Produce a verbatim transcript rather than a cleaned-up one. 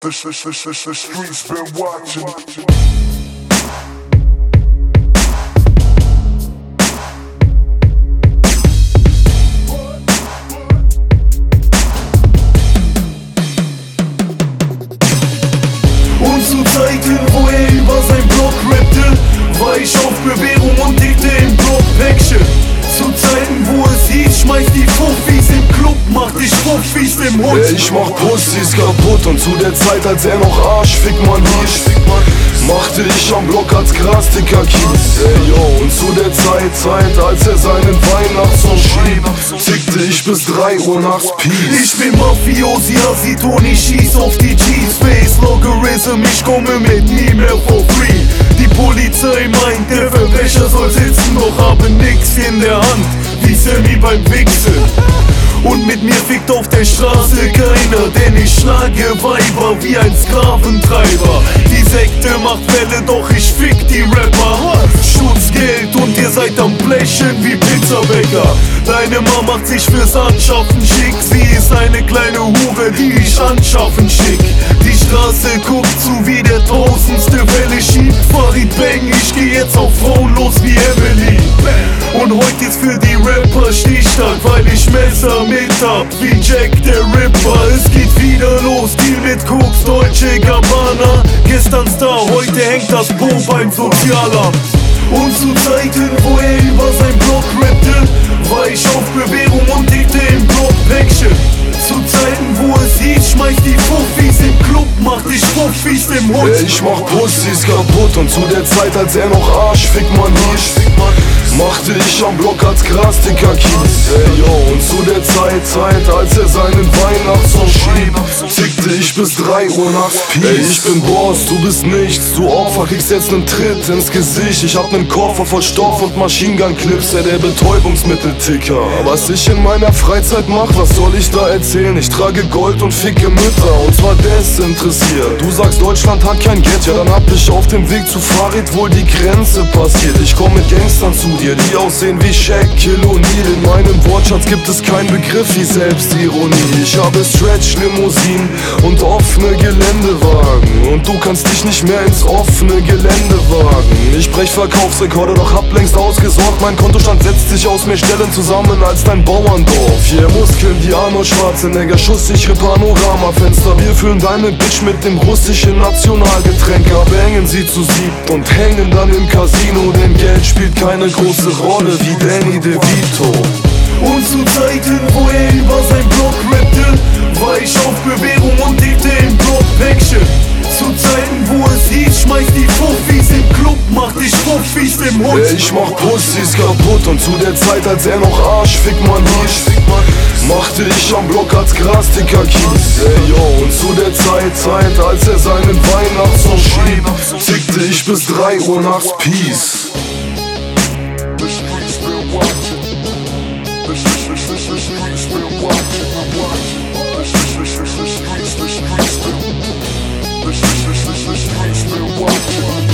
The, the, the, the, the streets been watching. Und zu Zeiten, wo er über sein Block rappte, war ich auf Bewährung und tickte im Block-Päckchen. Zu Zeiten, wo es hieß, schmeiß die Fuffis im Club, mach dich Fuffis im Hund. Ja, ich mach Pussys kaputt und zu der Zeit, als er noch Arschfick man hieß, machte ich am Block als Grasticker Kies. Ey yo, und zu der Zeit, Zeit, als er seinen Weihnachtssong schrieb, tickte ich bis drei Uhr nachts Peace. Ich bin Mafiosi, Asito und ich schieß auf die G's. Face Logarithm, ich komme mit nie mehr for free. Die Polizei meint, der Verbrecher soll sitzen, doch habe nix in der Hand, wie Sammy beim Wichsen. Und mit mir fickt auf der Straße keiner, denn ich schlage Weiber wie ein Sklaventreiber. Die Sekte macht Welle, doch ich fick die Rapper. Schutzgeld und ihr seid am Blechen wie Pizzabäcker. Deine Mama macht sich fürs Anschaffen schick, sie ist eine kleine Hure, die ich anschaffen schick. Die Straße guckt zu, wie der tausendste Welle schiebt. Farid Bang, ich geh jetzt auf Frauen los wie Emily. Und heute ist für die Rapper Stichtag, weil ich Messer mit hab, wie Jack der Ripper. Es geht wieder los, Deal mit Koks, Deutsche Gabbana. Gestern Star, heute hängt das Bo beim Sozialamt. Und zu Zeiten, wo er über sein Block rappte, war ich auf Bewährung und tickte im Block-Päckchen. Zu Zeiten, wo es hieß, schmeiß die Fuffis im Club, mach dich Fuffis im Hund. Ja, ich mach Pussys kaputt und zu der Zeit, als er noch Arschfick man hieß, machte ich am Block als Grasticker Kies. Ey yo, und zu der Zeit, Zeit, als er seinen Weihnachtssong schrieb, tickte ich bis drei Uhr nachts Peace. Ey, ich bin Boss, du bist nichts, du Opfer, kriegst jetzt nen Tritt ins Gesicht. Ich hab nen Koffer voll Stoff und Maschinengun-Clips, ja, der Betäubungsmittelticker. Was ich in meiner Freizeit mach, was soll ich da erzählen? Ich trage Gold und ficke Mütter, und zwar desinteressiert. Du sagst, Deutschland hat kein Geld, ja, dann hab ich auf dem Weg zu Farid wohl die Grenze passiert. Ich komm mit Gangstern zu dir, die aussehen wie Shaq, Kill O'Neal. In meinem Wortschatz gibt es keinen Begriff wie Selbstironie. Ich habe Stretch-Limousinen und offene Geländewagen, und du kannst dich nicht mehr ins offene Gelände wagen. Ich brech Verkaufsrekorde, doch hab längst ausgesorgt. Mein Kontostand setzt sich aus mehr Stellen zusammen als dein Bauerndorf. Hier Muskeln wie Arnold Schwarzenegger, schusssichere Panoramafenster. Wir füllen deine Bitch mit dem russischen Nationalgetränk ab, hängen sie zu siebt und hängen dann im Casino, denn Geld spielt keine große Rolle wie Danny DeVito. Und zu Zeiten, wo er über sein Block rappte, war ich auf Bewährung und tickte im Block-Päckchen. Zu Zeiten, wo es hieß, schmeiß die Fuffis im Club, mach dich Fuffis im Hund. Ja, ich mach Pussys kaputt und zu der Zeit, als er noch Arschfick man hieß, machte ich am Block als Grasticker Kies. Ey yo, und zu der Zeit, Zeit, als er seinen Weihnachtssong schrieb, tickte ich bis drei Uhr nachts Peace. The streets been watching. The, the, the, the, the streets been watching. I'm watching. The, the, the, the, the streets, the streets been. The, the, the, the, the streets been watching.